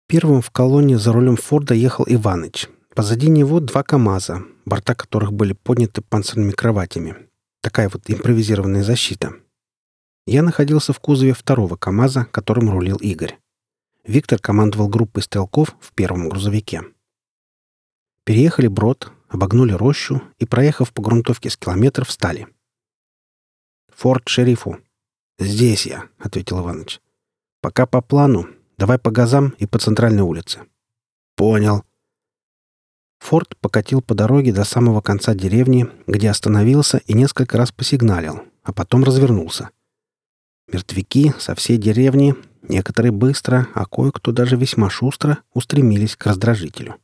Первым в колонне за рулем Форда ехал Иваныч. Позади него два КАМАЗа, борта которых были подняты панцирными кроватями. Такая вот импровизированная защита. Я находился в кузове второго КАМАЗа, которым рулил Игорь. Виктор командовал группой стрелков в первом грузовике. Переехали брод, обогнули рощу и, проехав по грунтовке с километр, встали. «Форд шерифу». «Здесь я», — ответил Иваныч. «Пока по плану. Давай по газам и по центральной улице». «Понял». Форд покатил по дороге до самого конца деревни, где остановился и несколько раз посигналил, а потом развернулся. Мертвяки со всей деревни, некоторые быстро, а кое-кто даже весьма шустро, устремились к раздражителю.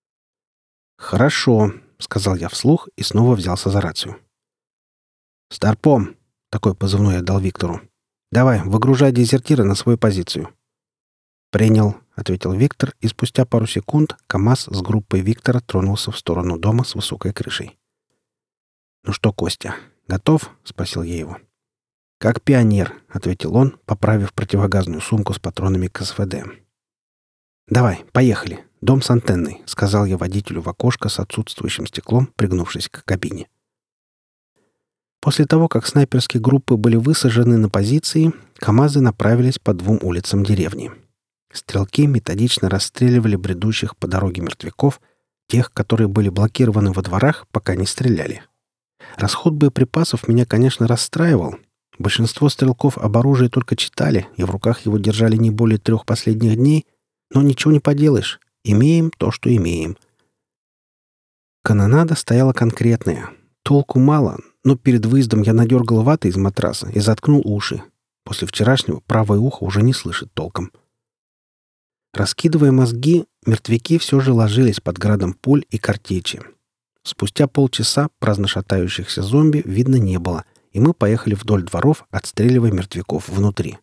«Хорошо», — сказал я вслух и снова взялся за рацию. «Старпом», — такой позывной я дал Виктору. «Давай, выгружай дезертира на свою позицию». «Принял», — ответил Виктор, и спустя пару секунд КАМАЗ с группой Виктора тронулся в сторону дома с высокой крышей. «Ну что, Костя, готов?» — спросил я его. «Как пионер», — ответил он, поправив противогазную сумку с патронами к СВД. «Давай, поехали. Дом с антенной», — сказал я водителю в окошко с отсутствующим стеклом, пригнувшись к кабине. После того, как снайперские группы были высажены на позиции, КАМАЗы направились по двум улицам деревни. Стрелки методично расстреливали бредущих по дороге мертвяков, тех, которые были блокированы во дворах, пока не стреляли. Расход боеприпасов меня, конечно, расстраивал. Большинство стрелков об оружии только читали, и в руках его держали не более 3 последних дней, но ничего не поделаешь. Имеем то, что имеем. Канонада стояла конкретная. Толку мало, но перед выездом я надергал ваты из матраса и заткнул уши. После вчерашнего правое ухо уже не слышит толком. Раскидывая мозги, мертвяки все же ложились под градом пуль и картечи. Спустя полчаса праздно шатающихся зомби видно не было, и мы поехали вдоль дворов, отстреливая мертвяков внутри.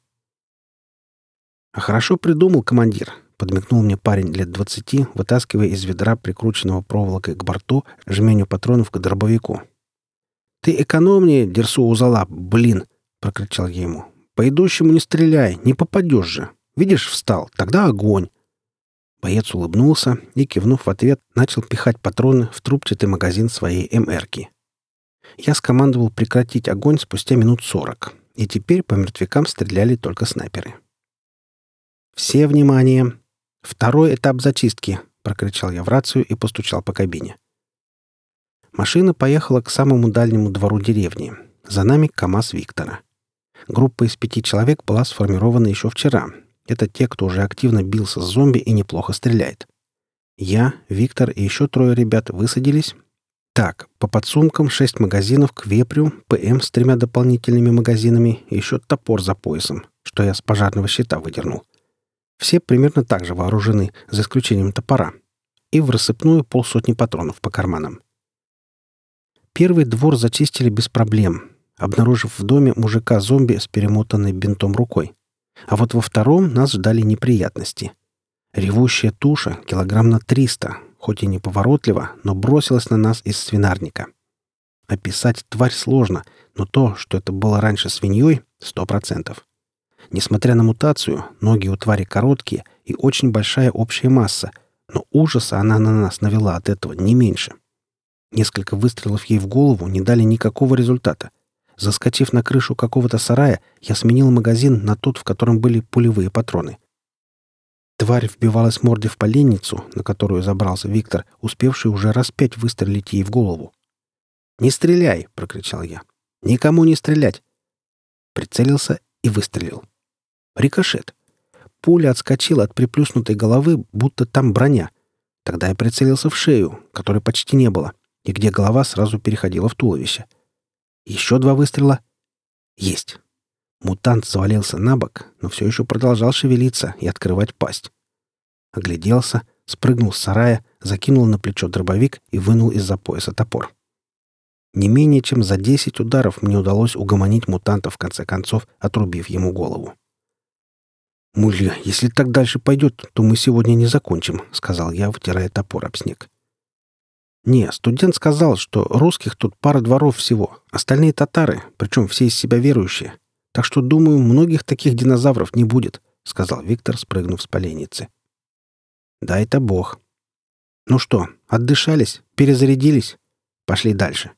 «А хорошо придумал, командир», — подмигнул мне парень лет 20, вытаскивая из ведра, прикрученного проволокой к борту, жменю патронов к дробовику. «Ты экономнее, Дерсу Узала, блин!» — прокричал я ему. «По идущему не стреляй, не попадешь же. Видишь, встал, тогда огонь!» Боец улыбнулся и, кивнув в ответ, начал пихать патроны в трубчатый магазин своей МРки. Я скомандовал прекратить огонь спустя минут 40, и теперь по мертвякам стреляли только снайперы. «Все внимание! Второй этап зачистки!» — прокричал я в рацию и постучал по кабине. Машина поехала к самому дальнему двору деревни. За нами КАМАЗ Виктора. Группа из 5 человек была сформирована еще вчера. Это те, кто уже активно бился с зомби и неплохо стреляет. Я, Виктор и еще 3 ребят высадились. Так, по подсумкам 6 магазинов к вепрю, ПМ с 3 дополнительными магазинами и еще топор за поясом, что я с пожарного щита выдернул. Все примерно так же вооружены, за исключением топора. И в рассыпную 50 патронов по карманам. Первый двор зачистили без проблем, обнаружив в доме мужика-зомби с перемотанной бинтом рукой. А вот во втором нас ждали неприятности. Ревущая туша, килограмм на 300, хоть и неповоротливо, но бросилась на нас из свинарника. Описать тварь сложно, но то, что это было раньше свиньей, 100%. Несмотря на мутацию, ноги у твари короткие и очень большая общая масса, но ужаса она на нас навела от этого не меньше. Несколько выстрелов ей в голову не дали никакого результата. Заскочив на крышу какого-то сарая, я сменил магазин на тот, в котором были пулевые патроны. Тварь вбивалась мордой в поленницу, на которую забрался Виктор, успевший уже раз 5 выстрелить ей в голову. «Не стреляй!» — прокричал я. «Никому не стрелять!» Прицелился и выстрелил. Рикошет. Пуля отскочила от приплюснутой головы, будто там броня. Тогда я прицелился в шею, которой почти не было, и где голова сразу переходила в туловище. Еще 2 выстрела. Есть. Мутант завалился на бок, но все еще продолжал шевелиться и открывать пасть. Огляделся, спрыгнул с сарая, закинул на плечо дробовик и вынул из-за пояса топор. Не менее чем за 10 ударов мне удалось угомонить мутанта, в конце концов, отрубив ему голову. «Мулья, если так дальше пойдет, то мы сегодня не закончим», — сказал я, вытирая топор об снег. «Не, студент сказал, что русских тут пара дворов всего, остальные татары, причем все из себя верующие. Так что, думаю, многих таких динозавров не будет», — сказал Виктор, спрыгнув с поленницы. Дай-то Бог. Ну что, отдышались? Перезарядились? Пошли дальше.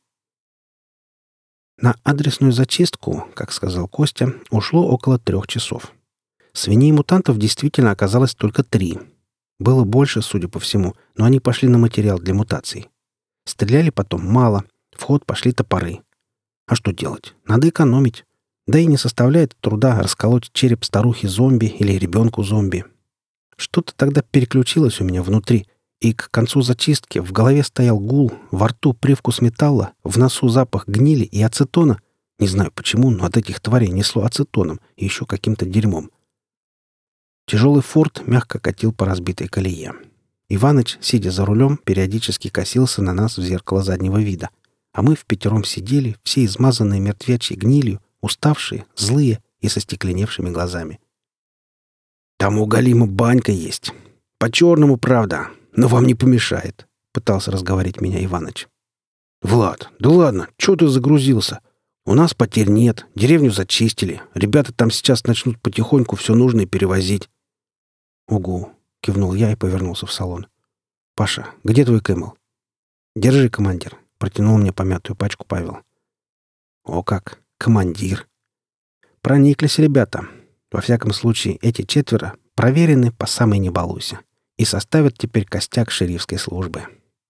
На адресную зачистку, как сказал Костя, ушло около 3 часов. Свиней-мутантов действительно оказалось только 3. Было больше, судя по всему, но они пошли на материал для мутаций. Стреляли потом мало, в ход пошли топоры. А что делать? Надо экономить. Да и не составляет труда расколоть череп старухи-зомби или ребенку-зомби. Что-то тогда переключилось у меня внутри, и к концу зачистки в голове стоял гул, во рту привкус металла, в носу запах гнили и ацетона. Не знаю почему, но от этих тварей несло ацетоном и еще каким-то дерьмом. Тяжелый форт мягко катил по разбитой колее. Иваныч, сидя за рулем, периодически косился на нас в зеркало заднего вида. А мы впятером сидели, все измазанные мертвячей гнилью, уставшие, злые и со стекленевшими глазами. «Там у Галима банька есть. По-черному, правда, но вам не помешает», — пытался разговорить меня Иваныч. «Влад, да ладно, чего ты загрузился? У нас потерь нет, деревню зачистили. Ребята там сейчас начнут потихоньку все нужное перевозить». «Угу», — кивнул я и повернулся в салон. «Паша, где твой Кэмэл?» «Держи, командир», — протянул мне помятую пачку Павел. «О как, командир!» Прониклись ребята. Во всяком случае, эти 4 проверены по самой не балуйся и составят теперь костяк шерифской службы.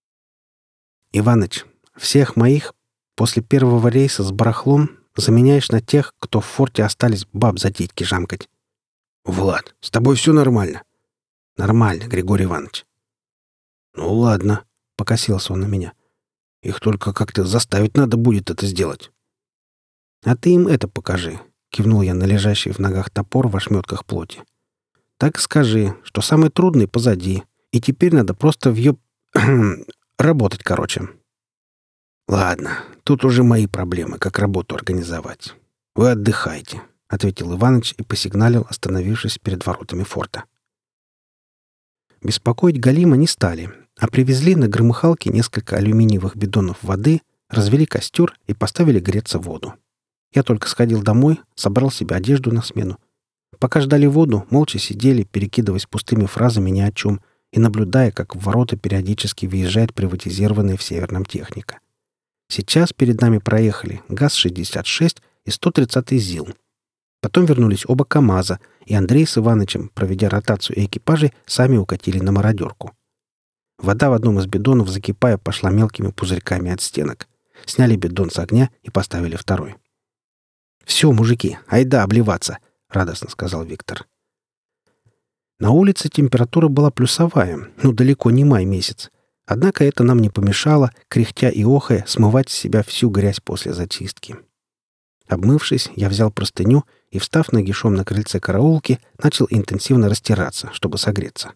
«Иваныч, всех моих после первого рейса с барахлом заменяешь на тех, кто в форте остались баб за титьки жамкать». «Влад, с тобой все нормально?» «Нормально, Григорий Иванович». «Ну ладно», — покосился он на меня. «Их только как-то заставить надо будет это сделать». «А ты им это покажи», — кивнул я на лежащий в ногах топор в ошметках плоти. «Так скажи, что самое трудное позади, и теперь надо просто работать, короче». «Ладно, тут уже мои проблемы, как работу организовать. Вы отдыхайте», — ответил Иваныч и посигналил, остановившись перед воротами форта. Беспокоить Галима не стали, а привезли на громыхалке несколько алюминиевых бидонов воды, развели костер и поставили греться воду. Я только сходил домой, собрал себе одежду на смену. Пока ждали воду, молча сидели, перекидываясь пустыми фразами ни о чем и наблюдая, как в ворота периодически въезжает приватизированная в Северном техника. Сейчас перед нами проехали ГАЗ-66 и 130-й ЗИЛ. Потом вернулись оба КАМАЗа, и Андрей с Иванычем, проведя ротацию экипажей, сами укатили на мародерку. Вода в одном из бидонов, закипая, пошла мелкими пузырьками от стенок. Сняли бидон с огня и поставили второй. «Все, мужики, айда обливаться!» — радостно сказал Виктор. На улице температура была плюсовая, но далеко не май месяц. Однако это нам не помешало, кряхтя и охая, смывать с себя всю грязь после зачистки. Обмывшись, я взял простыню и, встав нагишом на крыльце караулки, начал интенсивно растираться, чтобы согреться.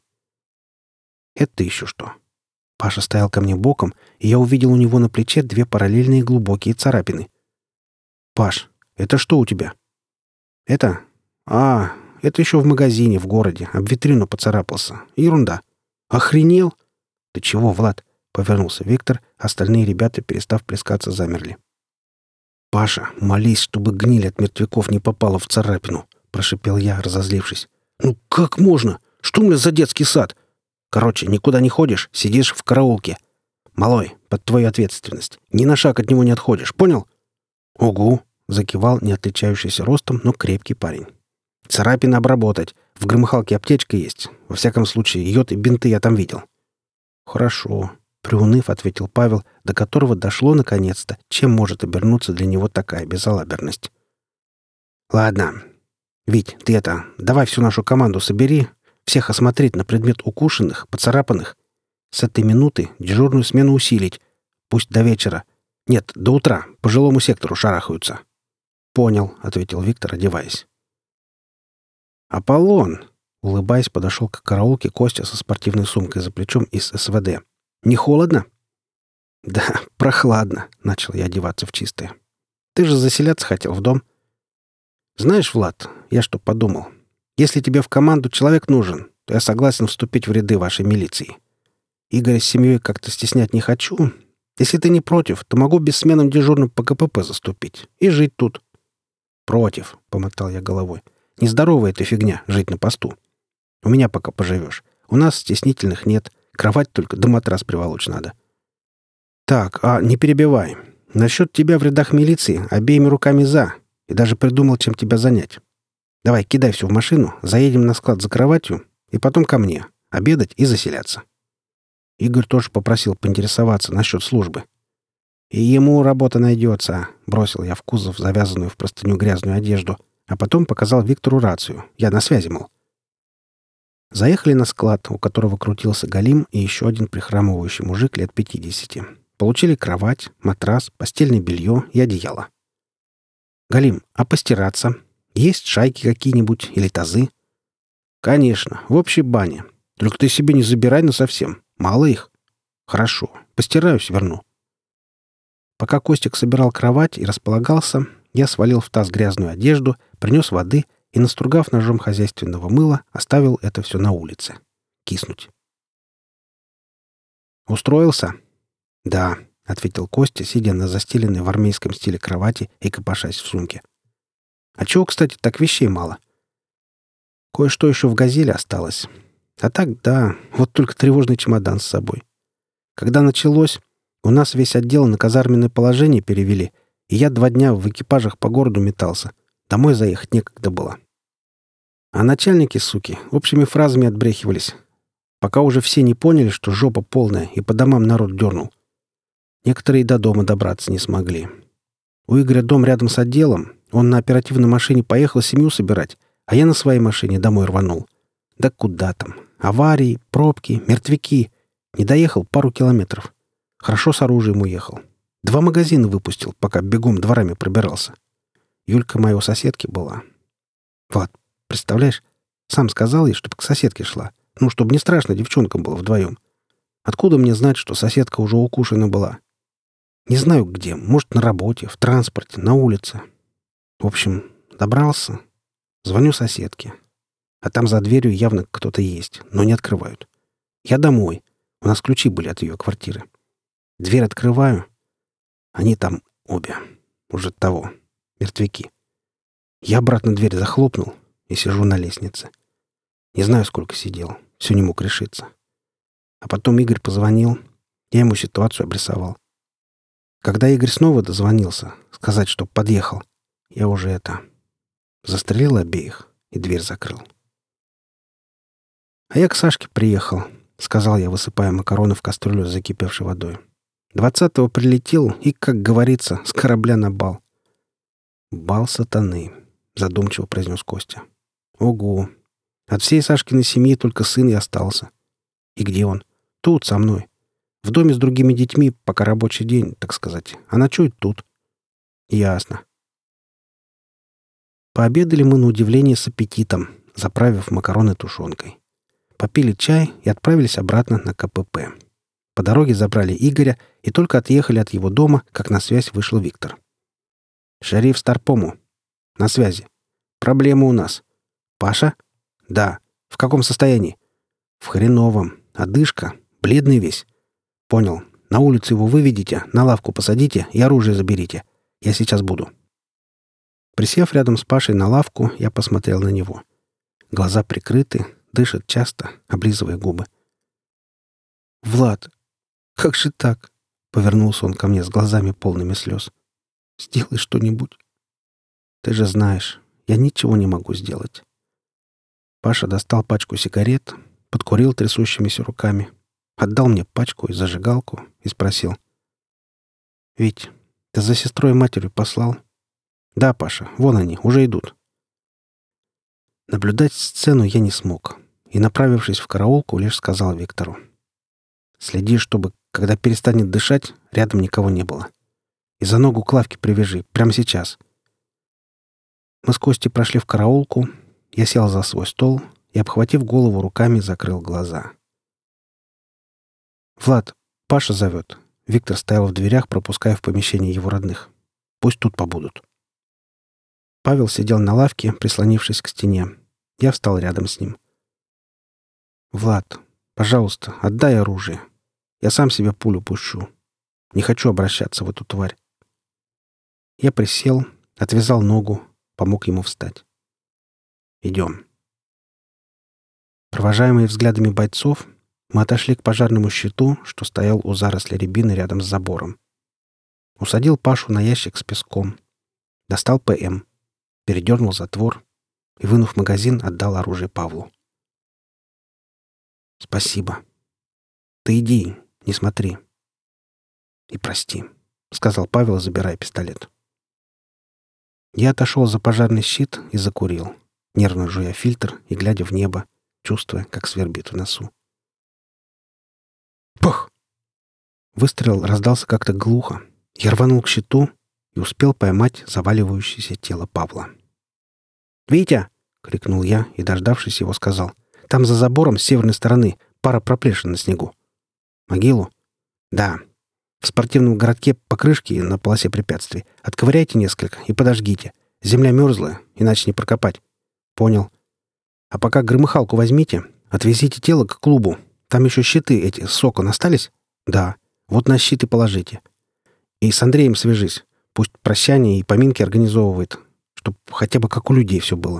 Это еще что? Паша стоял ко мне боком, и я увидел у него на плече 2 параллельные глубокие царапины. «Паш, это что у тебя?» «Это? Это еще в магазине в городе. Об витрину поцарапался. Ерунда». «Охренел?» «Ты чего, Влад?» — повернулся Виктор, остальные ребята, перестав плескаться, замерли. «Паша, молись, чтобы гниль от мертвяков не попала в царапину», — прошипел я, разозлившись. «Ну как можно? Что у меня за детский сад? Короче, никуда не ходишь, сидишь в караулке. Малой, под твою ответственность. Ни на шаг от него не отходишь, понял?» «Угу», — закивал не отличающийся ростом, но крепкий парень. «Царапины обработать. В громыхалке аптечка есть. Во всяком случае, йод и бинты я там видел». «Хорошо», — приуныв, ответил Павел, до которого дошло наконец-то, чем может обернуться для него такая безалаберность. «Ладно. Вить, ты давай всю нашу команду собери, всех осмотреть на предмет укушенных, поцарапанных. С этой минуты дежурную смену усилить. Пусть до вечера. Нет, до утра. По жилому сектору шарахаются». «Понял», — ответил Виктор, одеваясь. «Аполлон!» — улыбаясь, подошел к караулке Костя со спортивной сумкой за плечом из СВД. «Не холодно?» «Да, прохладно», — начал я одеваться в чистое. «Ты же заселяться хотел в дом». «Знаешь, Влад, я что подумал? Если тебе в команду человек нужен, то я согласен вступить в ряды вашей милиции. Игоря с семьей как-то стеснять не хочу. Если ты не против, то могу бессменным дежурным по КПП заступить и жить тут». «Против», — помотал я головой. «Нездоровая эта фигня — жить на посту. У меня пока поживешь. У нас стеснительных нет. Кровать только да матрас приволочь надо. Так, не перебивай. Насчет тебя в рядах милиции обеими руками за. И даже придумал, чем тебя занять. Давай, кидай все в машину, заедем на склад за кроватью и потом ко мне. Обедать и заселяться. Игорь тоже попросил поинтересоваться насчет службы. «И ему работа найдется», — бросил я в кузов завязанную в простыню грязную одежду, а потом показал Виктору рацию. Я на связи, мол. Заехали на склад, у которого крутился Галим и еще один прихрамывающий мужик лет 50. Получили кровать, матрас, постельное белье и одеяло. «Галим, а постираться? Есть шайки какие-нибудь или тазы?» «Конечно, в общей бане. Только ты себе не забирай насовсем. Мало их». «Хорошо. Постираюсь, верну». Пока Костик собирал кровать и располагался, я свалил в таз грязную одежду, принес воды и, настругав ножом хозяйственного мыла, оставил это все на улице. Киснуть. «Устроился?» «Да», — ответил Костя, сидя на застеленной в армейском стиле кровати и копошась в сумке. «А чего, кстати, так вещей мало?» «Кое-что еще в «Газели» осталось. А так, да, вот только тревожный чемодан с собой. Когда началось, у нас весь отдел на казарменное положение перевели, и я 2 дня в экипажах по городу метался. Домой заехать некогда было. А начальники, суки, общими фразами отбрехивались, пока уже все не поняли, что жопа полная, и по домам народ дернул. Некоторые до дома добраться не смогли. У Игоря дом рядом с отделом, он на оперативной машине поехал семью собирать, а я на своей машине домой рванул. Да куда там? Аварии, пробки, мертвяки. Не доехал пару километров. Хорошо с оружием уехал. 2 магазина выпустил, пока бегом дворами пробирался. Юлька моя у соседки была. Влад, представляешь, сам сказал ей, чтобы к соседке шла. Ну, чтобы не страшно девчонкам было вдвоем. Откуда мне знать, что соседка уже укушена была? Не знаю где. Может, на работе, в транспорте, на улице. В общем, добрался. Звоню соседке. А там за дверью явно кто-то есть, но не открывают. Я домой. У нас ключи были от ее квартиры. Дверь открываю. Они там обе. Уже того. Мертвяки. Я обратно дверь захлопнул и сижу на лестнице. Не знаю, сколько сидел. Все не мог решиться. А потом Игорь позвонил. Я ему ситуацию обрисовал. Когда Игорь снова дозвонился, сказать, что подъехал, я уже застрелил обеих и дверь закрыл. А я к Сашке приехал, сказал я, высыпая макароны в кастрюлю с закипевшей водой. 20-го прилетел и, как говорится, с корабля на бал. «Бал сатаны», — задумчиво произнес Костя. «Ого! От всей Сашкиной семьи только сын и остался. И где он? Тут, со мной. В доме с другими детьми, пока рабочий день, так сказать. А ночует тут». «Ясно». Пообедали мы на удивление с аппетитом, заправив макароны тушенкой. Попили чай и отправились обратно на КПП. По дороге забрали Игоря и только отъехали от его дома, как на связь вышел Виктор. «Шериф Старпому. На связи. Проблема у нас. Паша? Да. В каком состоянии? В хреновом. Одышка. Бледный весь. Понял. На улицу его выведите, на лавку посадите и оружие заберите. Я сейчас буду». Присев рядом с Пашей на лавку, я посмотрел на него. Глаза прикрыты, дышит часто, облизывая губы. «Влад, как же так?» — повернулся он ко мне с глазами полными слез. «Сделай что-нибудь». «Ты же знаешь, я ничего не могу сделать». Паша достал пачку сигарет, подкурил трясущимися руками, отдал мне пачку и зажигалку и спросил. «Вить, ты за сестрой и матерью послал?» «Да, Паша, вон они, уже идут». Наблюдать сцену я не смог и, направившись в караулку, лишь сказал Виктору. «Следи, чтобы, когда перестанет дышать, рядом никого не было. И за ногу к лавке привяжи, прямо сейчас». Мы с Костей прошли в караулку, я сел за свой стол и, обхватив голову руками, закрыл глаза. «Влад, Паша зовет». Виктор стоял в дверях, пропуская в помещение его родных. «Пусть тут побудут». Павел сидел на лавке, прислонившись к стене. Я встал рядом с ним. «Влад, пожалуйста, отдай оружие. Я сам себе пулю пущу. Не хочу обращаться в эту тварь». Я присел, отвязал ногу, помог ему встать. «Идем». Провожаемые взглядами бойцов, мы отошли к пожарному щиту, что стоял у заросли рябины рядом с забором. Усадил Пашу на ящик с песком. Достал ПМ. Передернул затвор и, вынув магазин, отдал оружие Павлу. «Спасибо. Ты иди, не смотри. И прости», — сказал Павел, забирая пистолет. Я отошел за пожарный щит и закурил, нервно жуя фильтр и глядя в небо, чувствуя, как свербит в носу. Пах! Выстрел раздался как-то глухо. Я рванул к щиту и успел поймать заваливающееся тело Павла. «Витя!» — крикнул я и, дождавшись его, сказал. «Там за забором с северной стороны пара проплешин на снегу». «Могилу?» «Да. В спортивном городке покрышки на полосе препятствий. Отковыряйте несколько и подожгите. Земля мерзлая, иначе не прокопать». «Понял. А пока громыхалку возьмите, отвезите тело к клубу. Там еще щиты эти с сокон остались?» «Да. Вот на щиты положите. И с Андреем свяжись. Пусть прощание и поминки организовывает, чтобы хотя бы как у людей все было».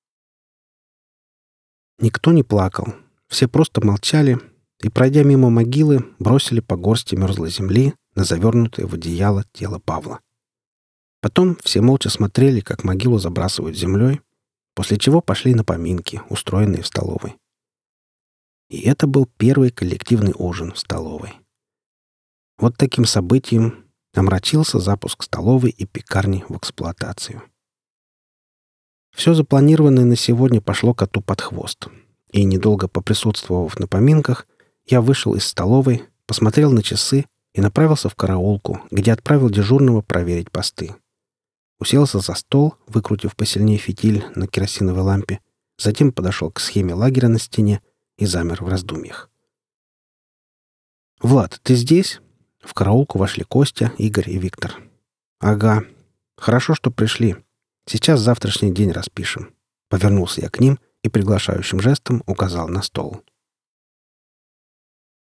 Никто не плакал. Все просто молчали и, пройдя мимо могилы, бросили по горсти мерзлой земли на завернутое в одеяло тело Павла. Потом все молча смотрели, как могилу забрасывают землей, после чего пошли на поминки, устроенные в столовой. И это был первый коллективный ужин в столовой. Вот таким событием омрачился запуск столовой и пекарни в эксплуатацию. Все запланированное на сегодня пошло коту под хвост. И, недолго поприсутствовав на поминках, я вышел из столовой, посмотрел на часы и направился в караулку, где отправил дежурного проверить посты. Уселся за стол, выкрутив посильнее фитиль на керосиновой лампе, затем подошел к схеме лагеря на стене и замер в раздумьях. «Влад, ты здесь?» В караулку вошли Костя, Игорь и Виктор. «Ага. Хорошо, что пришли. Сейчас завтрашний день распишем». Повернулся я к ним и приглашающим жестом указал на стол.